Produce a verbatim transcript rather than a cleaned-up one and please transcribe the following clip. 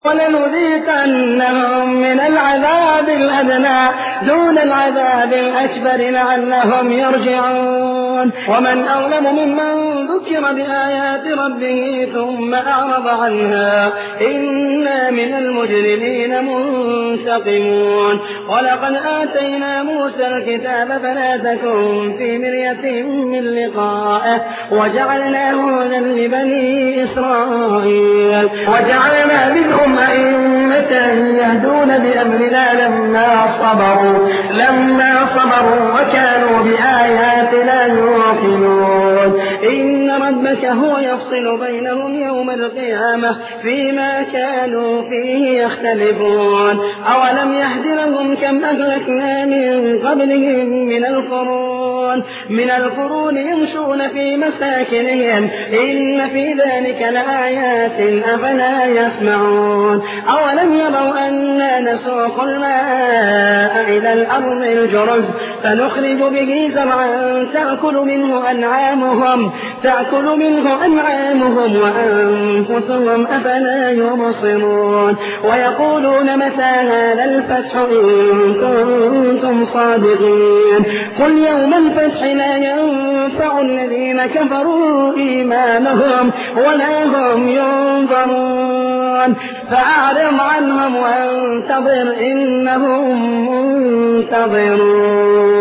ولنذيقنهم من العذاب الأدنى دون العذاب الأكبر لعلهم يرجعون. ومن أظلم ممن ذكر بآيات ربه ثم أعرض عنها إنا من المجرمين منتقمون. ولقد آتينا موسى الكتاب فلا تكن في مرية من لقائه وجعلناه هدى لبني إسرائيل وجعلنا منهم أئمة يهدون بأمرنا لما صبروا لما صبروا وكانوا بآياتنا يوقنون. إن ربك هو يفصل بينهم يوم القيامة فيما كانوا فيه يختلفون. أولم يهد لهم كم أهلكنا من قبلهم من القرون من القرون يمشون في مساكنهم إن في ذلك لآيات أفلا يسمعون. أولم يروا أنا نسوق الماء إلى الأرض الجرز فنخرج به زرعا تأكل منه أنعامهم تأكل منه أنعامهم وأنفسهم أفلا يبصرون. ويقولون متى هذا الفتح إن كنتم صادقين. قل يوم الفتح لا ينفع الذين كفروا إيمانهم ولا هم ينظرون. فأعرض عنهم وانتظر إنهم منتظرون.